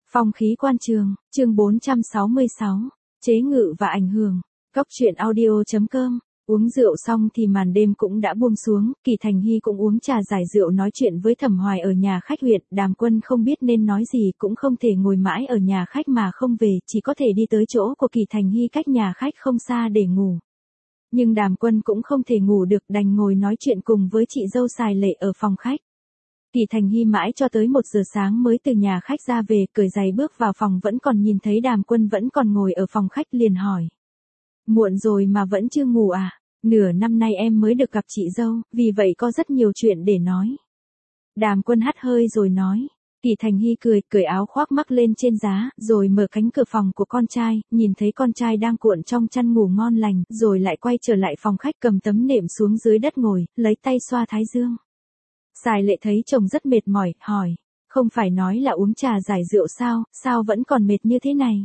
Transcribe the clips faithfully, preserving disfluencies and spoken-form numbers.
Phong khí quan trường, chương bốn trăm sáu mươi sáu, chế ngự và ảnh hưởng. Cóc truyện audio chấm com. Uống rượu xong thì màn đêm cũng đã buông xuống, Kỳ Thành Hy cũng uống trà giải rượu nói chuyện với Thẩm Hoài ở nhà khách huyện, Đàm Quân không biết nên nói gì cũng không thể ngồi mãi ở nhà khách mà không về, chỉ có thể đi tới chỗ của Kỳ Thành Hy cách nhà khách không xa để ngủ. Nhưng Đàm Quân cũng không thể ngủ được, đành ngồi nói chuyện cùng với chị dâu Xài Lệ ở phòng khách. Kỳ Thành Hy mãi cho tới một giờ sáng mới từ nhà khách ra về, cởi giày bước vào phòng vẫn còn nhìn thấy Đàm Quân vẫn còn ngồi ở phòng khách liền hỏi. Muộn rồi mà vẫn chưa ngủ à? Nửa năm nay em mới được gặp chị dâu, vì vậy có rất nhiều chuyện để nói. Đàm Quân hắt hơi rồi nói. Kỳ Thành Hy cười, cởi áo khoác mắc lên trên giá, rồi mở cánh cửa phòng của con trai, nhìn thấy con trai đang cuộn trong chăn ngủ ngon lành, rồi lại quay trở lại phòng khách cầm tấm nệm xuống dưới đất ngồi, lấy tay xoa thái dương. Xài Lệ thấy chồng rất mệt mỏi, hỏi, không phải nói là uống trà giải rượu sao, sao vẫn còn mệt như thế này?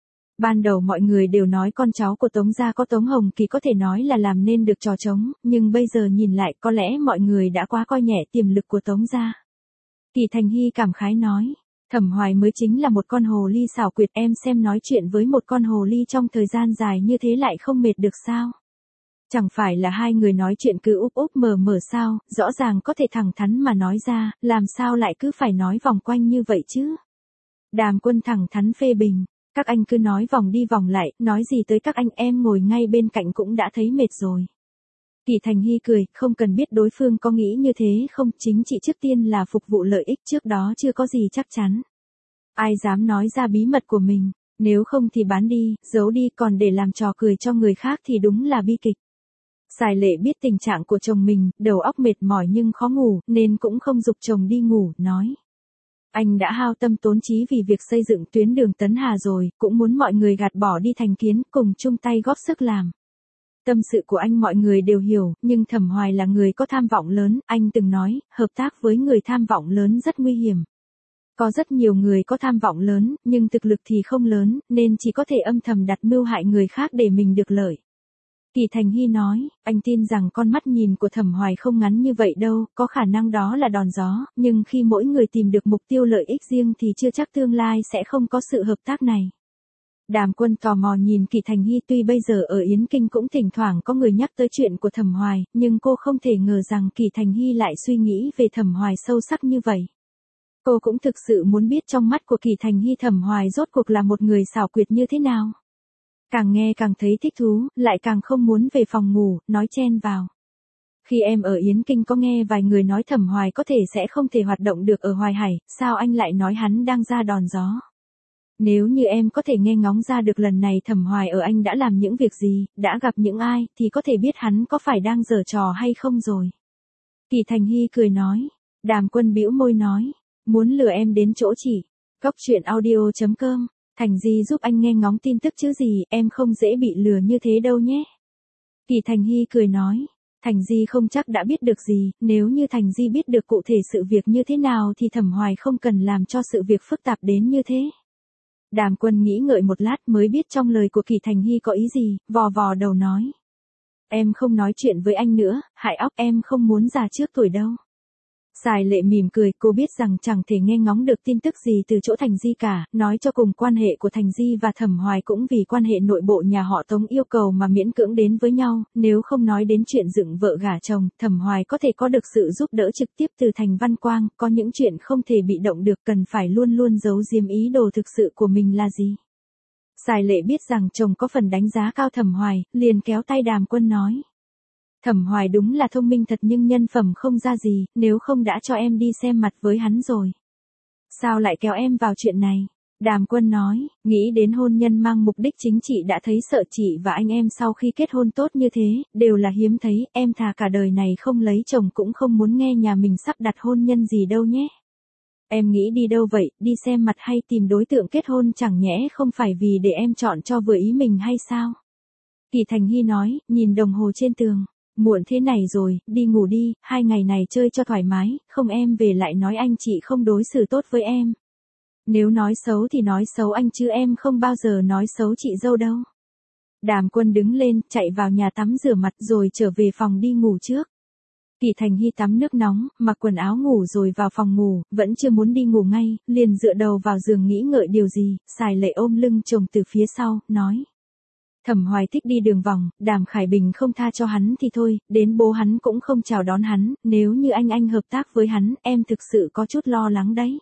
Ban đầu mọi người đều nói con cháu của Tống gia có Tống Hồng Kỳ có thể nói là làm nên được trò trống, nhưng bây giờ nhìn lại có lẽ mọi người đã quá coi nhẹ tiềm lực của Tống gia. Kỳ Thành Hy cảm khái nói, Thẩm Hoài mới chính là một con hồ ly xảo quyệt, em xem nói chuyện với một con hồ ly trong thời gian dài như thế lại không mệt được sao? Chẳng phải là hai người nói chuyện cứ úp úp mờ mờ sao, rõ ràng có thể thẳng thắn mà nói ra, làm sao lại cứ phải nói vòng quanh như vậy chứ? Đàm Quân thẳng thắn phê bình, các anh cứ nói vòng đi vòng lại, nói gì tới các anh, em ngồi ngay bên cạnh cũng đã thấy mệt rồi. Kỳ Thành Hy cười, không cần biết đối phương có nghĩ như thế không, chính chị trước tiên là phục vụ lợi ích, trước đó chưa có gì chắc chắn. Ai dám nói ra bí mật của mình, nếu không thì bán đi, giấu đi, còn để làm trò cười cho người khác thì đúng là bi kịch. Xài Lệ biết tình trạng của chồng mình, đầu óc mệt mỏi nhưng khó ngủ, nên cũng không giục chồng đi ngủ, nói. Anh đã hao tâm tốn trí vì việc xây dựng tuyến đường Tấn Hà rồi, cũng muốn mọi người gạt bỏ đi thành kiến, cùng chung tay góp sức làm. Tâm sự của anh mọi người đều hiểu, nhưng Thẩm Hoài là người có tham vọng lớn, anh từng nói, hợp tác với người tham vọng lớn rất nguy hiểm. Có rất nhiều người có tham vọng lớn, nhưng thực lực thì không lớn, nên chỉ có thể âm thầm đặt mưu hại người khác để mình được lợi. Kỳ Thành Hy nói, anh tin rằng con mắt nhìn của Thẩm Hoài không ngắn như vậy đâu, có khả năng đó là đòn gió, nhưng khi mỗi người tìm được mục tiêu lợi ích riêng thì chưa chắc tương lai sẽ không có sự hợp tác này. Đàm Quân tò mò nhìn Kỳ Thành Hy, tuy bây giờ ở Yến Kinh cũng thỉnh thoảng có người nhắc tới chuyện của Thẩm Hoài, nhưng cô không thể ngờ rằng Kỳ Thành Hy lại suy nghĩ về Thẩm Hoài sâu sắc như vậy. Cô cũng thực sự muốn biết trong mắt của Kỳ Thành Hy Thẩm Hoài rốt cuộc là một người xảo quyệt như thế nào. Càng nghe càng thấy thích thú, lại càng không muốn về phòng ngủ, nói chen vào. Khi em ở Yến Kinh có nghe vài người nói Thẩm Hoài có thể sẽ không thể hoạt động được ở Hoài Hải, sao anh lại nói hắn đang ra đòn gió? Nếu như em có thể nghe ngóng ra được lần này Thẩm Hoài ở anh đã làm những việc gì, đã gặp những ai, thì có thể biết hắn có phải đang giở trò hay không rồi. Kỳ Thành Hy cười nói, Đàm Quân bĩu môi nói, muốn lừa em đến chỗ chị. Cóc truyện audio chấm com. Thành Di giúp anh nghe ngóng tin tức chứ gì, em không dễ bị lừa như thế đâu nhé. Kỳ Thành Hy cười nói, Thành Di không chắc đã biết được gì, nếu như Thành Di biết được cụ thể sự việc như thế nào thì Thẩm Hoài không cần làm cho sự việc phức tạp đến như thế. Đàm Quân nghĩ ngợi một lát mới biết trong lời của Kỳ Thành Hy có ý gì, vò vò đầu nói. Em không nói chuyện với anh nữa, hại óc, em không muốn già trước tuổi đâu. Xài Lệ mỉm cười, cô biết rằng chẳng thể nghe ngóng được tin tức gì từ chỗ Thành Di cả, nói cho cùng quan hệ của Thành Di và Thẩm Hoài cũng vì quan hệ nội bộ nhà họ Tống yêu cầu mà miễn cưỡng đến với nhau, nếu không nói đến chuyện dựng vợ gả chồng, Thẩm Hoài có thể có được sự giúp đỡ trực tiếp từ Thành Văn Quang, có những chuyện không thể bị động được, cần phải luôn luôn giấu giếm ý đồ thực sự của mình là gì. Xài Lệ biết rằng chồng có phần đánh giá cao Thẩm Hoài, liền kéo tay Đàm Quân nói. Thẩm Hoài đúng là thông minh thật nhưng nhân phẩm không ra gì, nếu không đã cho em đi xem mặt với hắn rồi. Sao lại kéo em vào chuyện này? Đàm Quân nói, nghĩ đến hôn nhân mang mục đích chính trị đã thấy sợ, chị và anh em sau khi kết hôn tốt như thế, đều là hiếm thấy, em thà cả đời này không lấy chồng cũng không muốn nghe nhà mình sắp đặt hôn nhân gì đâu nhé. Em nghĩ đi đâu vậy, đi xem mặt hay tìm đối tượng kết hôn chẳng nhẽ không phải vì để em chọn cho vừa ý mình hay sao? Kỳ Thành Hy nói, nhìn đồng hồ trên tường. Muộn thế này rồi, đi ngủ đi, hai ngày này chơi cho thoải mái, không em về lại nói anh chị không đối xử tốt với em. Nếu nói xấu thì nói xấu anh chứ em không bao giờ nói xấu chị dâu đâu. Đàm Quân đứng lên, chạy vào nhà tắm rửa mặt rồi trở về phòng đi ngủ trước. Kỳ Thành Hy tắm nước nóng, mặc quần áo ngủ rồi vào phòng ngủ, vẫn chưa muốn đi ngủ ngay, liền dựa đầu vào giường nghĩ ngợi điều gì, Sài Lệ ôm lưng chồng từ phía sau, nói. Thẩm Hoài thích đi đường vòng, Đàm Khải Bình không tha cho hắn thì thôi, đến bố hắn cũng không chào đón hắn, nếu như anh anh hợp tác với hắn, em thực sự có chút lo lắng đấy.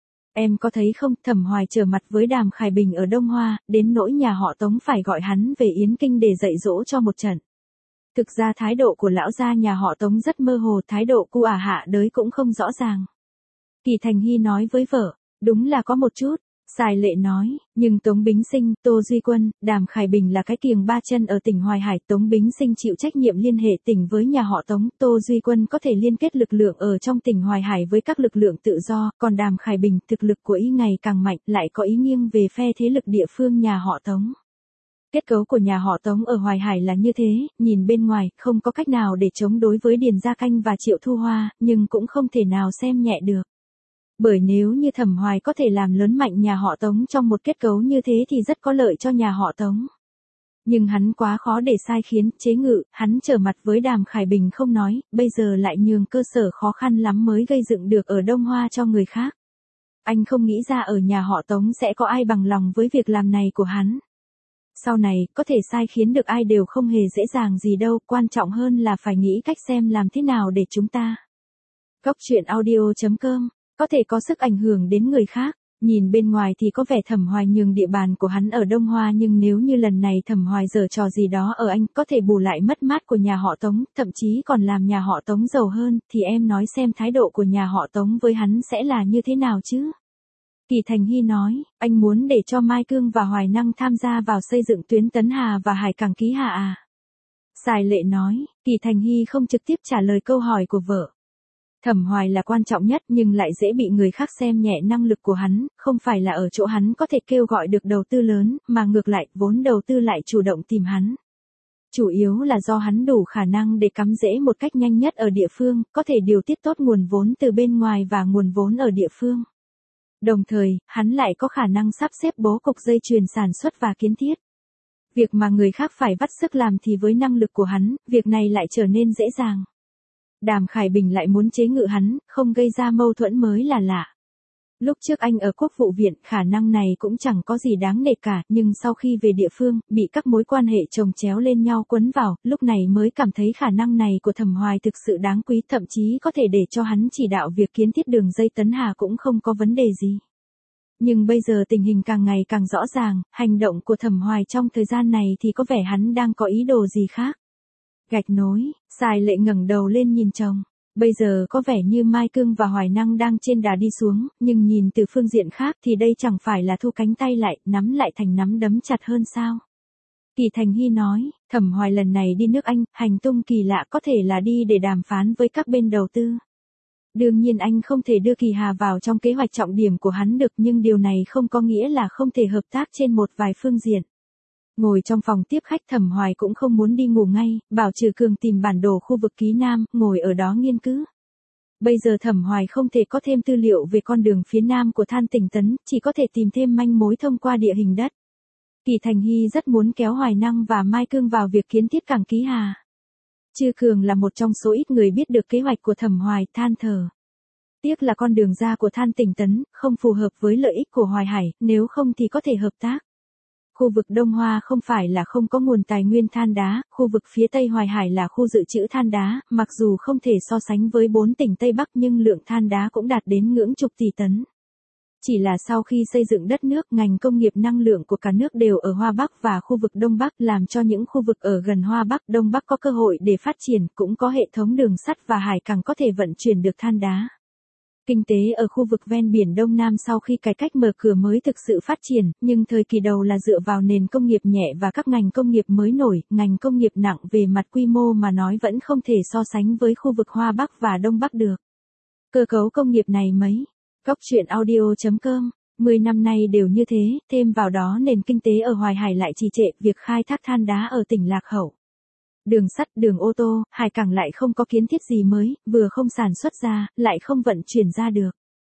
Em có thấy không, Thẩm Hoài trở mặt với Đàm Khải Bình ở Đông Hoa, đến nỗi nhà họ Tống phải gọi hắn về Yến Kinh để dạy dỗ cho một trận. Thực ra thái độ của lão gia nhà họ Tống rất mơ hồ, thái độ cu ả hạ đới cũng không rõ ràng. Kỳ Thành Hy nói với vợ, đúng là có một chút. Sài Lệ nói, nhưng Tống Bính Sinh, Tô Duy Quân, Đàm Khải Bình là cái kiềng ba chân ở tỉnh Hoài Hải, Tống Bính Sinh chịu trách nhiệm liên hệ tỉnh với nhà họ Tống, Tô Duy Quân có thể liên kết lực lượng ở trong tỉnh Hoài Hải với các lực lượng tự do, còn Đàm Khải Bình, thực lực của ý ngày càng mạnh, lại có ý nghiêng về phe thế lực địa phương nhà họ Tống. Kết cấu của nhà họ Tống ở Hoài Hải là như thế, nhìn bên ngoài, không có cách nào để chống đối với Điền Gia Canh và Triệu Thu Hoa, nhưng cũng không thể nào xem nhẹ được. Bởi nếu như Thẩm Hoài có thể làm lớn mạnh nhà họ Tống trong một kết cấu như thế thì rất có lợi cho nhà họ Tống. Nhưng hắn quá khó để sai khiến, chế ngự, hắn trở mặt với Đàm Khải Bình không nói, bây giờ lại nhường cơ sở khó khăn lắm mới gây dựng được ở Đông Hoa cho người khác. Anh không nghĩ ra ở nhà họ Tống sẽ có ai bằng lòng với việc làm này của hắn. Sau này, có thể sai khiến được ai đều không hề dễ dàng gì đâu, quan trọng hơn là phải nghĩ cách xem làm thế nào để chúng ta. Cốc truyện audio chấm com có thể có sức ảnh hưởng đến người khác. Nhìn bên ngoài thì có vẻ Thẩm Hoài nhường địa bàn của hắn ở Đông Hoa, nhưng nếu như lần này Thẩm Hoài giở trò gì đó ở anh, có thể bù lại mất mát của nhà họ Tống, thậm chí còn làm nhà họ Tống giàu hơn, thì em nói xem thái độ của nhà họ Tống với hắn sẽ là như thế nào chứ? Kỳ Thành Hy nói, anh muốn để cho Mai Cương và Hoài Năng tham gia vào xây dựng tuyến Tấn Hà và Hải Cảng Ký Hà à? Sài Lệ nói, Kỳ Thành Hy không trực tiếp trả lời câu hỏi của vợ. Thẩm Hoài là quan trọng nhất nhưng lại dễ bị người khác xem nhẹ năng lực của hắn, không phải là ở chỗ hắn có thể kêu gọi được đầu tư lớn, mà ngược lại, vốn đầu tư lại chủ động tìm hắn. Chủ yếu là do hắn đủ khả năng để cắm rễ một cách nhanh nhất ở địa phương, có thể điều tiết tốt nguồn vốn từ bên ngoài và nguồn vốn ở địa phương. Đồng thời, hắn lại có khả năng sắp xếp bố cục dây chuyền sản xuất và kiến thiết. Việc mà người khác phải vắt sức làm thì với năng lực của hắn, việc này lại trở nên dễ dàng. Đàm Khải Bình lại muốn chế ngự hắn, không gây ra mâu thuẫn mới là lạ. Lúc trước anh ở Quốc vụ viện, khả năng này cũng chẳng có gì đáng nể cả, nhưng sau khi về địa phương, bị các mối quan hệ chồng chéo lên nhau quấn vào, lúc này mới cảm thấy khả năng này của Thẩm Hoài thực sự đáng quý, thậm chí có thể để cho hắn chỉ đạo việc kiến thiết đường dây Tấn Hà cũng không có vấn đề gì. Nhưng bây giờ tình hình càng ngày càng rõ ràng, hành động của Thẩm Hoài trong thời gian này thì có vẻ hắn đang có ý đồ gì khác. Gạch nối, Sài Lệ ngẩng đầu lên nhìn chồng. Bây giờ có vẻ như Mai Cương và Hoài Năng đang trên đà đi xuống, nhưng nhìn từ phương diện khác thì đây chẳng phải là thu cánh tay lại, nắm lại thành nắm đấm chặt hơn sao? Kỳ Thành Hy nói, Thẩm Hoài lần này đi nước Anh, hành tung kỳ lạ, có thể là đi để đàm phán với các bên đầu tư. Đương nhiên anh không thể đưa Kỳ Hà vào trong kế hoạch trọng điểm của hắn được, nhưng điều này không có nghĩa là không thể hợp tác trên một vài phương diện. Ngồi trong phòng tiếp khách, Thẩm Hoài cũng không muốn đi ngủ ngay, bảo Trừ Cường tìm bản đồ khu vực Ký Nam, ngồi ở đó nghiên cứu. Bây giờ Thẩm Hoài không thể có thêm tư liệu về con đường phía nam của Than Tỉnh Tấn, chỉ có thể tìm thêm manh mối thông qua địa hình đất. Kỳ Thành Hy rất muốn kéo Hoài Năng và Mai Cương vào việc kiến thiết cảng Ký Hà. Trừ Cường là một trong số ít người biết được kế hoạch của Thẩm Hoài, than thở. Tiếc là con đường ra của Than Tỉnh Tấn không phù hợp với lợi ích của Hoài Hải, nếu không thì có thể hợp tác. Khu vực Đông Hoa không phải là không có nguồn tài nguyên than đá, khu vực phía Tây Hoài Hải là khu dự trữ than đá, mặc dù không thể so sánh với bốn tỉnh Tây Bắc nhưng lượng than đá cũng đạt đến ngưỡng chục tỷ tấn. Chỉ là sau khi xây dựng đất nước, ngành công nghiệp năng lượng của cả nước đều ở Hoa Bắc và khu vực Đông Bắc, làm cho những khu vực ở gần Hoa Bắc, Đông Bắc có cơ hội để phát triển, cũng có hệ thống đường sắt và hải cảng có thể vận chuyển được than đá. Kinh tế ở khu vực ven biển Đông Nam sau khi cải cách mở cửa mới thực sự phát triển, nhưng thời kỳ đầu là dựa vào nền công nghiệp nhẹ và các ngành công nghiệp mới nổi, ngành công nghiệp nặng về mặt quy mô mà nói vẫn không thể so sánh với khu vực Hoa Bắc và Đông Bắc được. Cơ cấu công nghiệp này mấy. Cốc truyện audio chấm com, mười năm nay đều như thế, thêm vào đó nền kinh tế ở Hoài Hải lại trì trệ, việc khai thác than đá ở tỉnh lạc hậu. Đường sắt, đường ô tô, hải cảng lại không có kiến thiết gì mới, vừa không sản xuất ra, lại không vận chuyển ra được.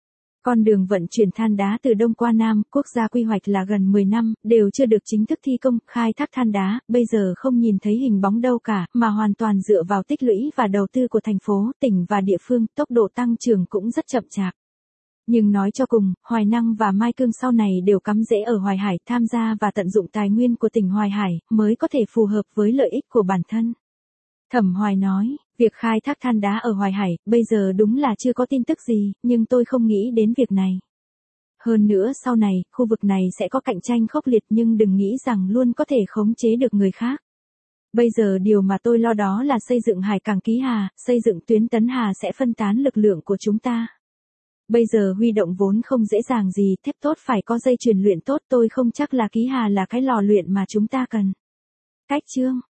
Con đường vận chuyển than đá từ Đông qua Nam, quốc gia quy hoạch là gần mười năm, đều chưa được chính thức thi công, khai thác than đá, bây giờ không nhìn thấy hình bóng đâu cả, mà hoàn toàn dựa vào tích lũy và đầu tư của thành phố, tỉnh và địa phương, tốc độ tăng trưởng cũng rất chậm chạp. Nhưng nói cho cùng, Hoài Năng và Mai Cương sau này đều cắm rễ ở Hoài Hải, tham gia và tận dụng tài nguyên của tỉnh Hoài Hải, mới có thể phù hợp với lợi ích của bản thân. Thẩm Hoài nói, việc khai thác than đá ở Hoài Hải, bây giờ đúng là chưa có tin tức gì, nhưng tôi không nghĩ đến việc này. Hơn nữa sau này, khu vực này sẽ có cạnh tranh khốc liệt nhưng đừng nghĩ rằng luôn có thể khống chế được người khác. Bây giờ điều mà tôi lo đó là xây dựng hải cảng Ký Hà, xây dựng tuyến Tấn Hà sẽ phân tán lực lượng của chúng ta. Bây giờ huy động vốn không dễ dàng gì, thép tốt phải có dây chuyền luyện tốt, tôi không chắc là Ký Hà là cái lò luyện mà chúng ta cần. Cách chương